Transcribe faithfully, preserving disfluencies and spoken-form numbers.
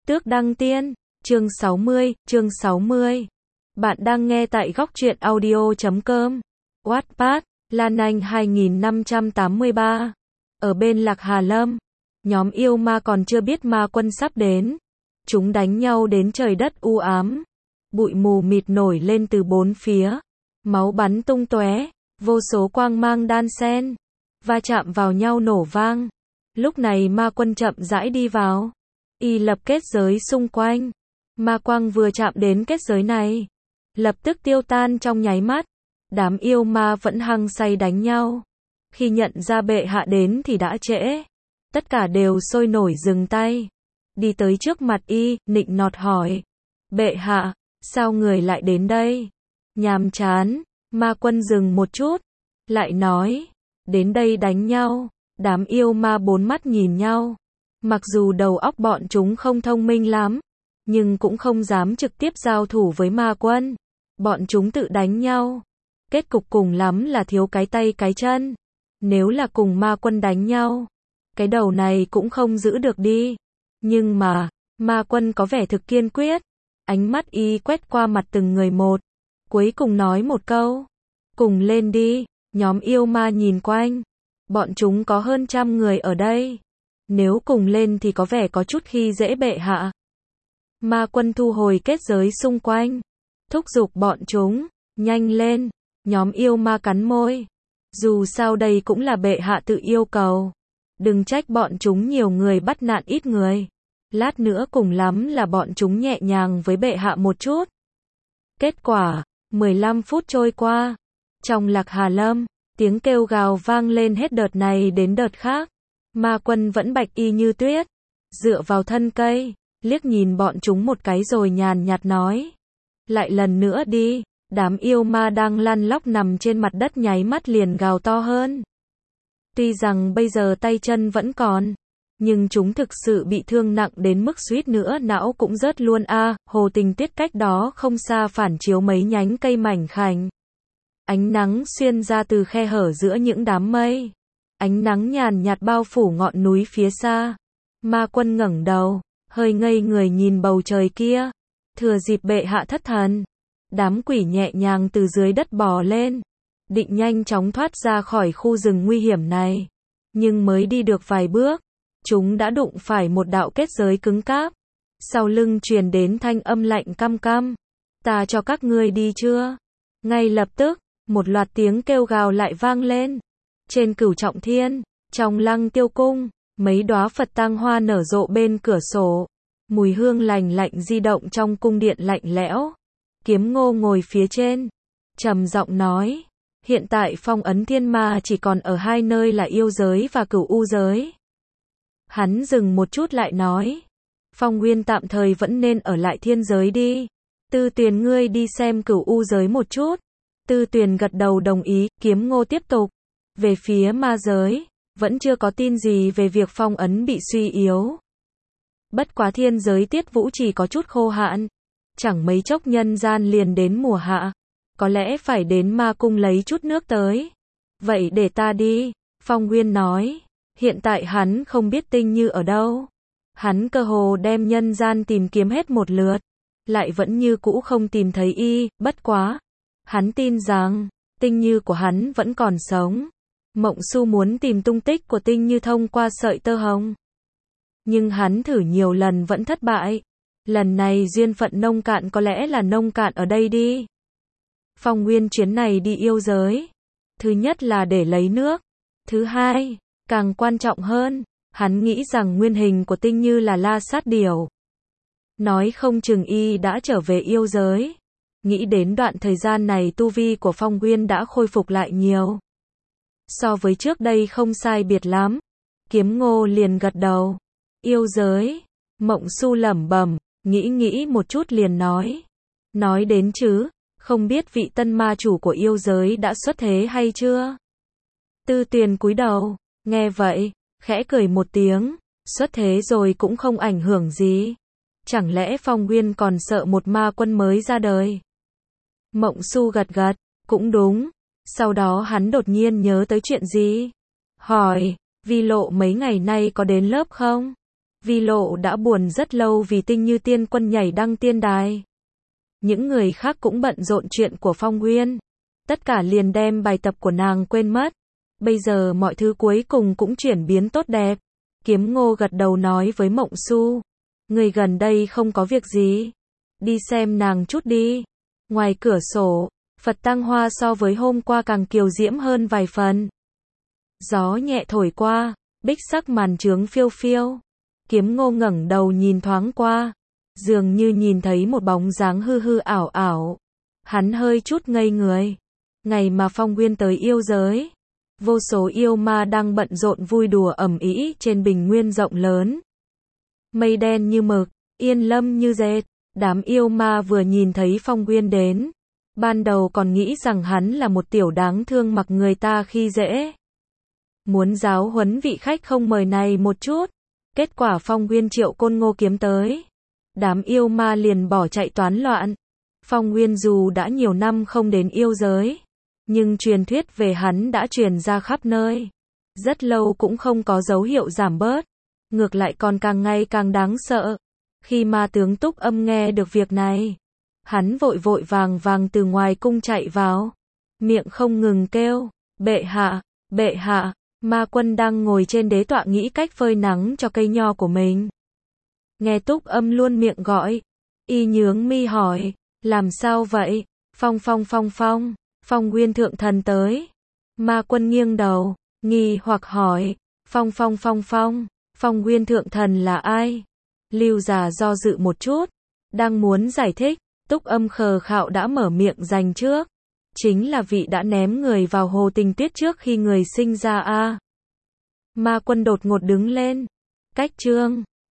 Tước Đăng Tiên, chương sáu mươi, chương sáu mươi. Bạn đang nghe tại góc truyện audio chấm com. Wattpad, Lan Anh hai nghìn năm trăm tám mươi ba. Ở bên Lạc Hà Lâm, nhóm yêu ma còn chưa biết ma quân sắp đến. Chúng đánh nhau đến trời đất u ám. Bụi mù mịt nổi lên từ bốn phía. Máu bắn tung tóe, vô số quang mang đan xen, va chạm vào nhau nổ vang. Lúc này ma quân chậm rãi đi vào. Y lập kết giới xung quanh. Ma quang vừa chạm đến kết giới này, lập tức tiêu tan trong nháy mắt. Đám yêu ma vẫn hăng say đánh nhau. Khi nhận ra bệ hạ đến thì đã trễ. Tất cả đều sôi nổi dừng tay. Đi tới trước mặt y, nịnh nọt hỏi. Bệ hạ, sao người lại đến đây? Nhàm chán. Ma quân dừng một chút, lại nói. Đến đây đánh nhau. Đám yêu ma bốn mắt nhìn nhau. Mặc dù đầu óc bọn chúng không thông minh lắm, nhưng cũng không dám trực tiếp giao thủ với ma quân. Bọn chúng tự đánh nhau. Kết cục cùng lắm là thiếu cái tay cái chân. Nếu là cùng ma quân đánh nhau, cái đầu này cũng không giữ được đi. Nhưng mà, ma quân có vẻ thực kiên quyết. Ánh mắt y quét qua mặt từng người một. Cuối cùng nói một câu. Cùng lên đi. Nhóm yêu ma nhìn quanh. Bọn chúng có hơn trăm người ở đây. Nếu cùng lên thì có vẻ có chút khi dễ bệ hạ. Ma quân thu hồi kết giới xung quanh. Thúc giục bọn chúng. Nhanh lên. Nhóm yêu ma cắn môi. Dù sao đây cũng là bệ hạ tự yêu cầu. Đừng trách bọn chúng nhiều người bắt nạt ít người. Lát nữa cùng lắm là bọn chúng nhẹ nhàng với bệ hạ một chút. Kết quả, mười lăm phút trôi qua. Trong Lạc Hà Lâm, tiếng kêu gào vang lên hết đợt này đến đợt khác. Ma quân vẫn bạch y như tuyết. Dựa vào thân cây, liếc nhìn bọn chúng một cái rồi nhàn nhạt nói. Lại lần nữa đi. Đám yêu ma đang lăn lóc nằm trên mặt đất nháy mắt liền gào to hơn. Tuy rằng bây giờ tay chân vẫn còn, nhưng chúng thực sự bị thương nặng đến mức suýt nữa não cũng rớt luôn a. À, Hồ Tình Tuyết cách đó không xa phản chiếu mấy nhánh cây mảnh khảnh. Ánh nắng xuyên ra từ khe hở giữa những đám mây. Ánh nắng nhàn nhạt bao phủ ngọn núi phía xa. Ma quân ngẩng đầu, hơi ngây người nhìn bầu trời kia. Thừa dịp bệ hạ thất thần, đám quỷ nhẹ nhàng từ dưới đất bò lên, định nhanh chóng thoát ra khỏi khu rừng nguy hiểm này. Nhưng mới đi được vài bước, chúng đã đụng phải một đạo kết giới cứng cáp. Sau lưng truyền đến thanh âm lạnh căm căm. Ta cho các ngươi đi chưa? Ngay lập tức, một loạt tiếng kêu gào lại vang lên. Trên Cửu Trọng Thiên, trong Lăng Tiêu Cung, mấy đóa Phật tang hoa nở rộ bên cửa sổ. Mùi hương lành lạnh di động trong cung điện lạnh lẽo. Kiếm Ngô ngồi phía trên, trầm giọng nói. Hiện tại phong ấn thiên ma chỉ còn ở hai nơi là yêu giới và Cửu U giới. Hắn dừng một chút lại nói. Phong Nguyên tạm thời vẫn nên ở lại thiên giới đi. Tư Tuyền ngươi đi xem Cửu U giới một chút. Tư Tuyền gật đầu đồng ý. Kiếm Ngô tiếp tục. Về phía ma giới, vẫn chưa có tin gì về việc phong ấn bị suy yếu. Bất quá thiên giới Tiết Vũ chỉ có chút khô hạn. Chẳng mấy chốc nhân gian liền đến mùa hạ. Có lẽ phải đến ma cung lấy chút nước tới. Vậy để ta đi. Phong Nguyên nói. Hiện tại hắn không biết Tinh Như ở đâu. Hắn cơ hồ đem nhân gian tìm kiếm hết một lượt. Lại vẫn như cũ không tìm thấy y. Bất quá. Hắn tin rằng, Tinh Như của hắn vẫn còn sống. Mộng Su muốn tìm tung tích của Tinh Như thông qua sợi tơ hồng. Nhưng hắn thử nhiều lần vẫn thất bại. Lần này duyên phận nông cạn có lẽ là nông cạn ở đây đi. Phong Nguyên chuyến này đi yêu giới. Thứ nhất là để lấy nước. Thứ hai, càng quan trọng hơn, hắn nghĩ rằng nguyên hình của Tinh Như là La Sát Điểu. Nói không chừng y đã trở về yêu giới. Nghĩ đến đoạn thời gian này tu vi của Phong Nguyên đã khôi phục lại nhiều. So với trước đây không sai biệt lắm. Kiếm Ngô liền gật đầu. Yêu giới. Mộng Su lẩm bẩm, nghĩ nghĩ một chút liền nói. Nói đến chứ, không biết vị tân ma chủ của yêu giới đã xuất thế hay chưa? Tư Tuyền cúi đầu, nghe vậy, khẽ cười một tiếng. Xuất thế rồi cũng không ảnh hưởng gì. Chẳng lẽ Phong Nguyên còn sợ một ma quân mới ra đời? Mộng Su gật gật, cũng đúng. Sau đó hắn đột nhiên nhớ tới chuyện gì? Hỏi, Vi Lộ mấy ngày nay có đến lớp không? Vi Lộ đã buồn rất lâu vì Tinh Như Tiên Quân nhảy đăng tiên đài. Những người khác cũng bận rộn chuyện của Phong Uyên. Tất cả liền đem bài tập của nàng quên mất. Bây giờ mọi thứ cuối cùng cũng chuyển biến tốt đẹp. Kiếm Ngô gật đầu nói với Mộng Su. Người gần đây không có việc gì. Đi xem nàng chút đi. Ngoài cửa sổ, Phật Tăng Hoa so với hôm qua càng kiều diễm hơn vài phần. Gió nhẹ thổi qua, bích sắc màn trướng phiêu phiêu. Kiếm Ngô ngẩng đầu nhìn thoáng qua, dường như nhìn thấy một bóng dáng hư hư ảo ảo. Hắn hơi chút ngây người. Ngày mà Phong Uyên tới yêu giới, vô số yêu ma đang bận rộn vui đùa ầm ĩ trên bình nguyên rộng lớn. Mây đen như mực, yên lâm như dệt. Đám yêu ma vừa nhìn thấy Phong Uyên đến, ban đầu còn nghĩ rằng hắn là một tiểu đáng thương mặc người ta khi dễ. Muốn giáo huấn vị khách không mời này một chút. Kết quả Phong Uyên triệu Côn Ngô kiếm tới. Đám yêu ma liền bỏ chạy toán loạn. Phong Uyên dù đã nhiều năm không đến yêu giới, nhưng truyền thuyết về hắn đã truyền ra khắp nơi. Rất lâu cũng không có dấu hiệu giảm bớt. Ngược lại còn càng ngày càng đáng sợ. Khi ma tướng Túc Âm nghe được việc này, hắn vội vội vàng vàng từ ngoài cung chạy vào. Miệng không ngừng kêu, bệ hạ, bệ hạ. Ma Quân đang ngồi trên đế tọa nghĩ cách phơi nắng cho cây nho của mình. Nghe Túc Âm luôn miệng gọi, y nhướng mi hỏi, làm sao vậy? Phong phong phong phong, Phong Uyên thượng thần tới. Ma Quân nghiêng đầu, nghi hoặc hỏi, phong phong phong phong, Phong Uyên thượng thần là ai? Lưu Già do dự một chút, đang muốn giải thích, Túc Âm khờ khạo đã mở miệng giành trước. Chính là vị đã ném người vào hồ Tình Tuyết trước khi người sinh ra a. Ma Quân đột ngột đứng lên. Cách chương